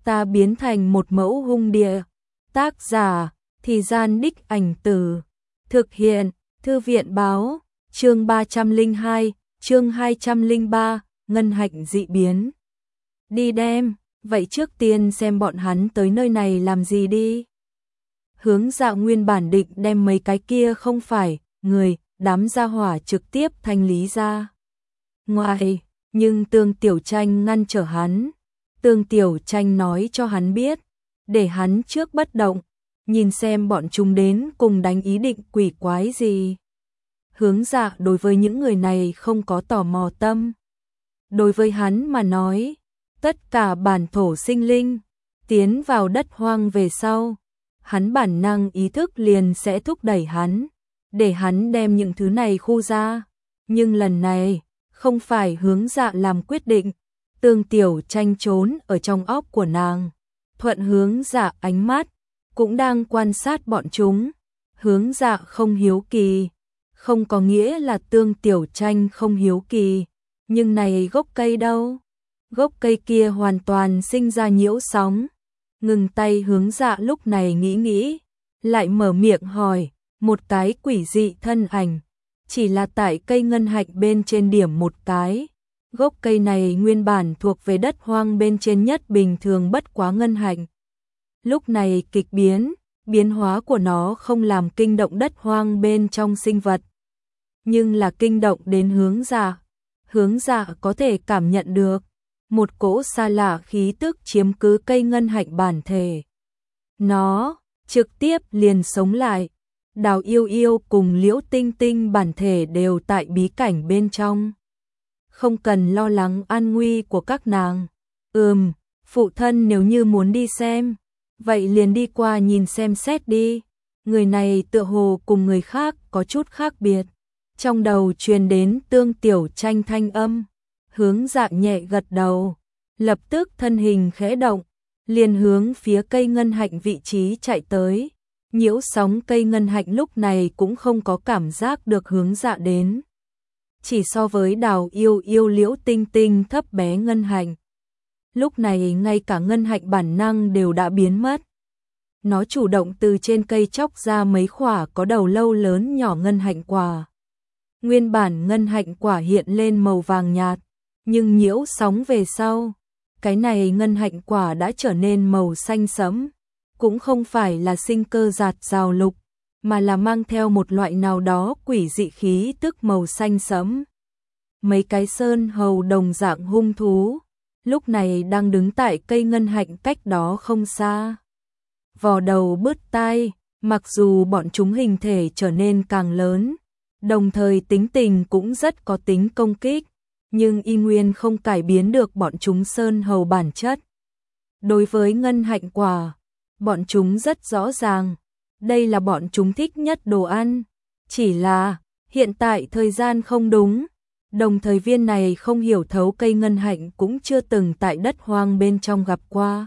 ta biến thành một mẫu hung địa. Tác giả, Thì Gian Đích Ảnh Từ. Thực hiện, Thư viện báo, chương 302, chương 203, ngân hạnh dị biến. Đi đem, vậy trước tiên xem bọn hắn tới nơi này làm gì đi. Hướng Dạ nguyên bản định đem mấy cái kia không phải người, đám gia hỏa trực tiếp thanh lý ra ngoài, nhưng Tương Tiểu Tranh ngăn trở hắn. Tương Tiểu Tranh nói cho hắn biết, để hắn trước bất động, nhìn xem bọn chúng đến cùng đánh ý định quỷ quái gì. Hướng Dạ đối với những người này không có tò mò tâm. Đối với hắn mà nói, tất cả bản thổ sinh linh tiến vào đất hoang về sau, hắn bản năng ý thức liền sẽ thúc đẩy hắn, để hắn đem những thứ này khu ra. Nhưng lần này, không phải Hướng Dạ làm quyết định. Tương Tiểu Tranh trốn ở trong óc của nàng, thuận Hướng Dạ ánh mắt, cũng đang quan sát bọn chúng. Hướng Dạ không hiếu kỳ, không có nghĩa là Tương Tiểu Tranh không hiếu kỳ. Nhưng này gốc cây đâu? Gốc cây kia hoàn toàn sinh ra nhiễu sóng. Ngừng tay Hướng Dạ lúc này nghĩ, lại mở miệng hỏi, một cái quỷ dị thân ảnh, chỉ là tại cây ngân hạnh bên trên điểm một cái. Gốc cây này nguyên bản thuộc về đất hoang bên trên nhất bình thường bất quá ngân hạnh. Lúc này kịch biến hóa của nó không làm kinh động đất hoang bên trong sinh vật, nhưng là kinh động đến Hướng Dạ. Hướng Dạ có thể cảm nhận được một cỗ xa lạ khí tức chiếm cứ cây ngân hạnh bản thể. Nó trực tiếp liền sống lại. Đào Yêu Yêu cùng Liễu Tinh Tinh bản thể đều tại bí cảnh bên trong, không cần lo lắng an nguy của các nàng. Phụ thân nếu như muốn đi xem, vậy liền đi qua nhìn xem xét đi. Người này tựa hồ cùng người khác có chút khác biệt. Trong đầu truyền đến Tương Tiểu Tranh thanh âm. Hướng Dạ nhẹ gật đầu, lập tức thân hình khẽ động, liền hướng phía cây ngân hạnh vị trí chạy tới. Nhiễu sóng cây ngân hạnh lúc này cũng không có cảm giác được Hướng Dạ đến. Chỉ so với Đào Yêu Yêu Liễu Tinh Tinh thấp bé ngân hạnh, lúc này ngay cả ngân hạnh bản năng đều đã biến mất. Nó chủ động từ trên cây chóc ra mấy quả có đầu lâu lớn nhỏ ngân hạnh quả. Nguyên bản ngân hạnh quả hiện lên màu vàng nhạt, nhưng nhiễu sóng về sau, cái này ngân hạnh quả đã trở nên màu xanh sẫm. Cũng không phải là sinh cơ rạt rào lục, mà là mang theo một loại nào đó quỷ dị khí tức màu xanh sẫm. Mấy cái sơn hầu đồng dạng hung thú, lúc này đang đứng tại cây ngân hạnh cách đó không xa. Vò đầu bứt tai, mặc dù bọn chúng hình thể trở nên càng lớn, đồng thời tính tình cũng rất có tính công kích, nhưng y nguyên không cải biến được bọn chúng sơn hầu bản chất. Đối với ngân hạnh quả, bọn chúng rất rõ ràng, đây là bọn chúng thích nhất đồ ăn. Chỉ là, hiện tại thời gian không đúng, đồng thời viên này không hiểu thấu cây ngân hạnh cũng chưa từng tại đất hoang bên trong gặp qua.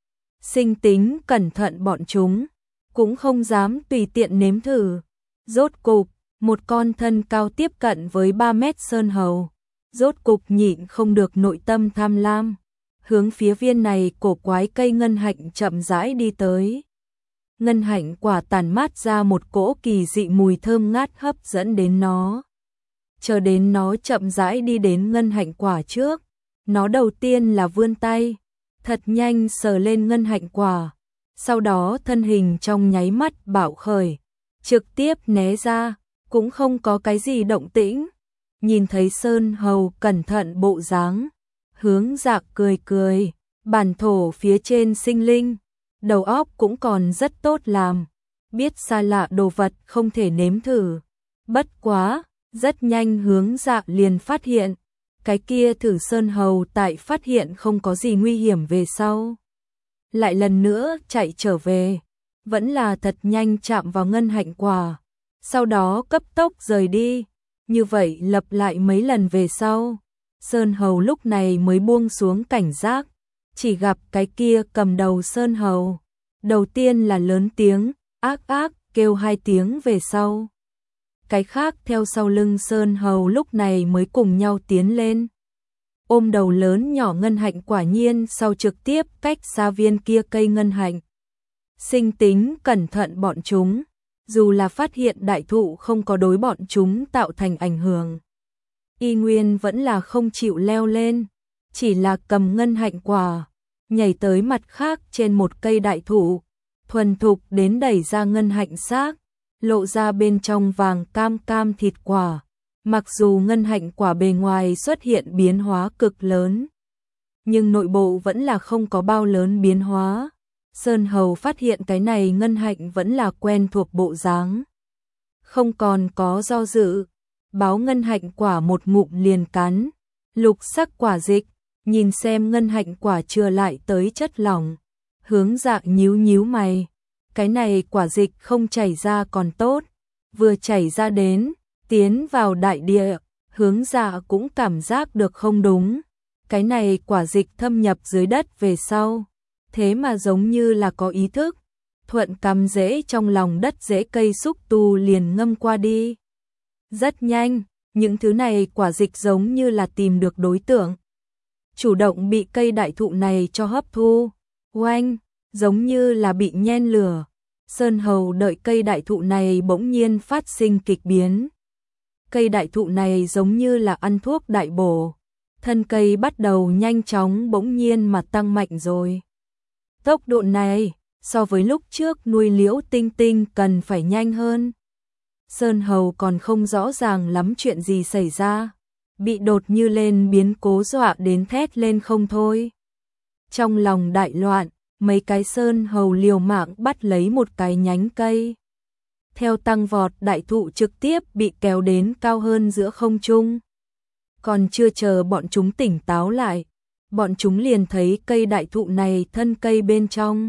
Sinh tính cẩn thận bọn chúng, cũng không dám tùy tiện nếm thử. Rốt cục, một con thân cao tiếp cận với 3 mét sơn hầu, rốt cục nhịn không được nội tâm tham lam, hướng phía viên này cổ quái cây ngân hạnh chậm rãi đi tới. Ngân hạnh quả tản mát ra một cỗ kỳ dị mùi thơm ngát hấp dẫn đến nó. Chờ đến nó chậm rãi đi đến ngân hạnh quả trước, nó đầu tiên là vươn tay, thật nhanh sờ lên ngân hạnh quả, sau đó thân hình trong nháy mắt bạo khởi, trực tiếp né ra, cũng không có cái gì động tĩnh. Nhìn thấy sơn hầu cẩn thận bộ dáng, Hướng Dạ cười, bản thổ phía trên sinh linh, đầu óc cũng còn rất tốt làm, biết xa lạ đồ vật không thể nếm thử. Bất quá, rất nhanh Hướng Dạ liền phát hiện, cái kia thử sơn hầu tại phát hiện không có gì nguy hiểm về sau, lại lần nữa chạy trở về, vẫn là thật nhanh chạm vào ngân hạnh quả, sau đó cấp tốc rời đi. Như vậy lặp lại mấy lần về sau, sơn hầu lúc này mới buông xuống cảnh giác, chỉ gặp cái kia cầm đầu sơn hầu, đầu tiên là lớn tiếng, ác ác kêu 2 tiếng về sau. Cái khác theo sau lưng sơn hầu lúc này mới cùng nhau tiến lên. ôm đầu lớn nhỏ ngân hạnh quả nhiên sau trực tiếp cách xa viên kia cây ngân hạnh. Sinh tính cẩn thận bọn chúng, dù là phát hiện đại thụ không có đối bọn chúng tạo thành ảnh hưởng. Y nguyên vẫn là không chịu leo lên, chỉ là cầm ngân hạnh quả, nhảy tới mặt khác trên một cây đại thụ, thuần thục đến đẩy ra ngân hạnh xác, lộ ra bên trong vàng cam cam thịt quả. Mặc dù ngân hạnh quả bề ngoài xuất hiện biến hóa cực lớn, nhưng nội bộ vẫn là không có bao lớn biến hóa. Sơn Hầu phát hiện cái này ngân hạnh vẫn là quen thuộc bộ dáng, không còn có do dự, báo ngân hạnh quả một ngụm liền cắn, lục sắc quả dịch, nhìn xem ngân hạnh quả chưa lại tới chất lỏng, Hướng Dạ nhíu nhíu mày, cái này quả dịch không chảy ra còn tốt, vừa chảy ra đến, tiến vào đại địa, Hướng Dạ cũng cảm giác được không đúng, cái này quả dịch thâm nhập dưới đất về sau, thế mà giống như là có ý thức, thuận cắm rễ trong lòng đất rễ cây xúc tu liền ngâm qua đi. Rất nhanh, những thứ này quả dịch giống như là tìm được đối tượng, chủ động bị cây đại thụ này cho hấp thu, oanh, giống như là bị nhen lửa. Sơn Hầu đợi cây đại thụ này bỗng nhiên phát sinh kịch biến. Cây đại thụ này giống như là ăn thuốc đại bổ, thân cây bắt đầu nhanh chóng bỗng nhiên mà tăng mạnh rồi. Tốc độ này, so với lúc trước nuôi Liễu Tinh Tinh cần phải nhanh hơn. Sơn Hầu còn không rõ ràng lắm chuyện gì xảy ra, bị đột như lên biến cố dọa đến thét lên không thôi. Trong lòng đại loạn, mấy cái Sơn Hầu liều mạng bắt lấy một cái nhánh cây. Theo tăng vọt đại thụ trực tiếp bị kéo đến cao hơn giữa không trung. Còn chưa chờ bọn chúng tỉnh táo lại, bọn chúng liền thấy cây đại thụ này thân cây bên trong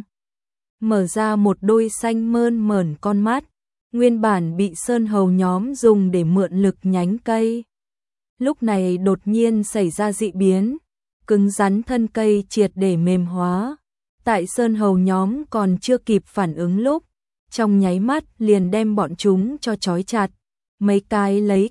mở ra một đôi xanh mơn mởn con mắt, nguyên bản bị Sơn Hầu nhóm dùng để mượn lực nhánh cây. Lúc này đột nhiên xảy ra dị biến, cứng rắn thân cây triệt để mềm hóa. Tại Sơn Hầu nhóm còn chưa kịp phản ứng lúc, trong nháy mắt liền đem bọn chúng cho trói chặt. Mấy cái lấy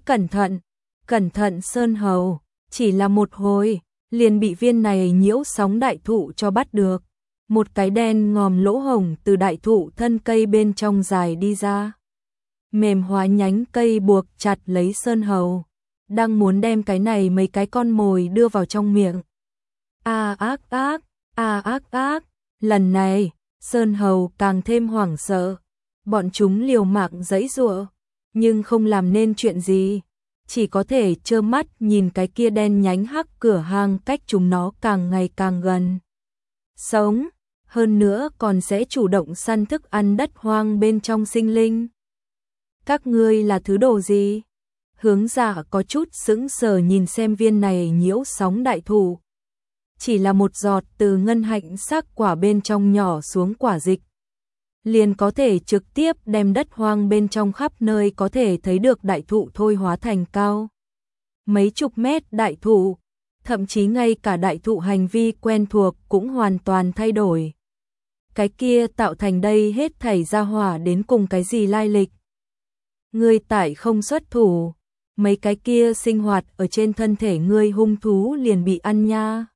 cẩn thận Sơn Hầu, chỉ là một hồi, liền bị viên này nhiễu sóng đại thụ cho bắt được. Một cái đen ngòm lỗ hổng từ đại thụ thân cây bên trong dài đi ra. Mềm hóa nhánh cây buộc chặt lấy Sơn Hầu, đang muốn đem cái này mấy cái con mồi đưa vào trong miệng. Ác. Lần này, Sơn Hầu càng thêm hoảng sợ, bọn chúng liều mạng giãy giụa, nhưng không làm nên chuyện gì, chỉ có thể trơ mắt nhìn cái kia đen nhánh hắc cửa hang cách chúng nó càng ngày càng gần. Sống, hơn nữa còn sẽ chủ động săn thức ăn đất hoang bên trong sinh linh. Các ngươi là thứ đồ gì? Hướng Dạ có chút sững sờ nhìn xem viên này nhiễu sóng đại thụ. Chỉ là một giọt từ ngân hạnh sắc quả bên trong nhỏ xuống quả dịch, liền có thể trực tiếp đem đất hoang bên trong khắp nơi có thể thấy được đại thụ thôi hóa thành cao mấy chục mét đại thụ, thậm chí ngay cả đại thụ hành vi quen thuộc cũng hoàn toàn thay đổi. Cái kia tạo thành đây hết thảy ra hỏa đến cùng cái gì lai lịch? Ngươi tại không xuất thủ, mấy cái kia sinh hoạt ở trên thân thể ngươi hung thú liền bị ăn nha.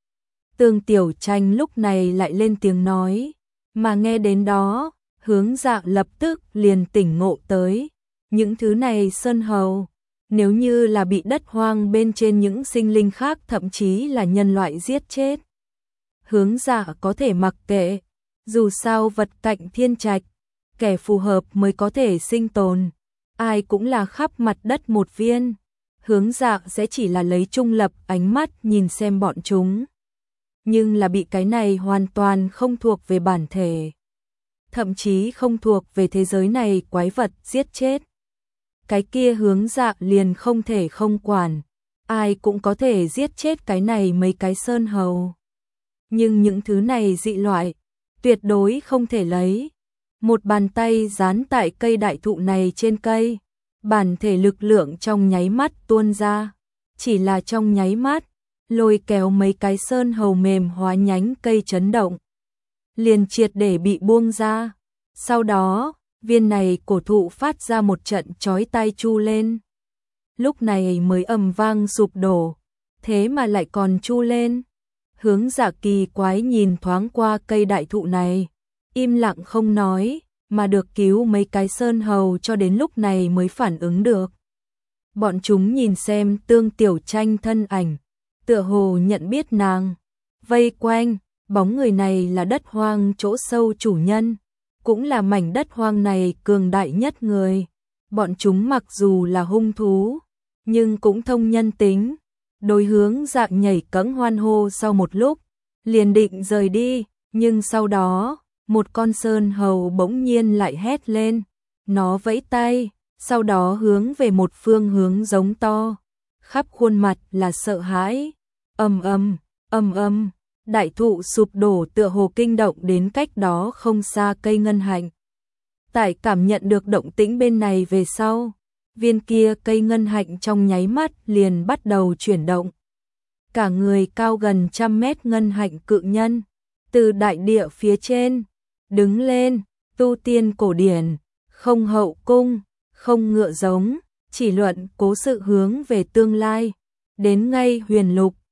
Tương Tiểu Tranh lúc này lại lên tiếng nói, mà nghe đến đó, Hướng Dạ lập tức liền tỉnh ngộ tới. Những thứ này Sơn Hầu, nếu như là bị đất hoang bên trên những sinh linh khác thậm chí là nhân loại giết chết, Hướng Dạ có thể mặc kệ, dù sao vật cạnh thiên trạch, kẻ phù hợp mới có thể sinh tồn, ai cũng là khắp mặt đất một viên. Hướng Dạ sẽ chỉ là lấy trung lập ánh mắt nhìn xem bọn chúng, nhưng là bị cái này hoàn toàn không thuộc về bản thể, thậm chí không thuộc về thế giới này quái vật giết chết. Cái kia Hướng Dạ liền không thể không quản, ai cũng có thể giết chết cái này mấy cái Sơn Hầu. Nhưng những thứ này dị loại, tuyệt đối không thể lấy. Một bàn tay dán tại cây đại thụ này trên cây, bản thể lực lượng trong nháy mắt tuôn ra, chỉ là trong nháy mắt, lôi kéo mấy cái Sơn Hầu mềm hóa nhánh cây chấn động, liền triệt để bị buông ra. Sau đó, viên này cổ thụ phát ra một trận chói tai chu lên. Lúc này mới ầm vang sụp đổ, thế mà lại còn chu lên. Hướng Dạ kỳ quái nhìn thoáng qua cây đại thụ này, im lặng không nói, mà được cứu mấy cái sơn hầu cho đến lúc này mới phản ứng được. Bọn chúng nhìn xem Tương Tiểu Tranh thân ảnh, tựa hồ nhận biết nàng, vây quanh, bóng người này là đất hoang chỗ sâu chủ nhân, cũng là mảnh đất hoang này cường đại nhất người. Bọn chúng mặc dù là hung thú, nhưng cũng thông nhân tính. Đối Hướng Dạ nhảy cẫng hoan hô sau một lúc, liền định rời đi, nhưng sau đó, một con sơn hầu bỗng nhiên lại hét lên. Nó vẫy tay, sau đó hướng về một phương hướng giống to, khắp khuôn mặt là sợ hãi. Ầm ầm, ầm ầm, đại thụ sụp đổ tựa hồ kinh động đến cách đó không xa cây ngân hạnh. Tại cảm nhận được động tĩnh bên này về sau, viên kia cây ngân hạnh trong nháy mắt liền bắt đầu chuyển động. Cả người cao gần 100 mét ngân hạnh cự nhân, từ đại địa phía trên, đứng lên, tu tiên cổ điển, không hậu cung, không ngựa giống, chỉ luận cố sự hướng về tương lai, đến ngay huyền lục,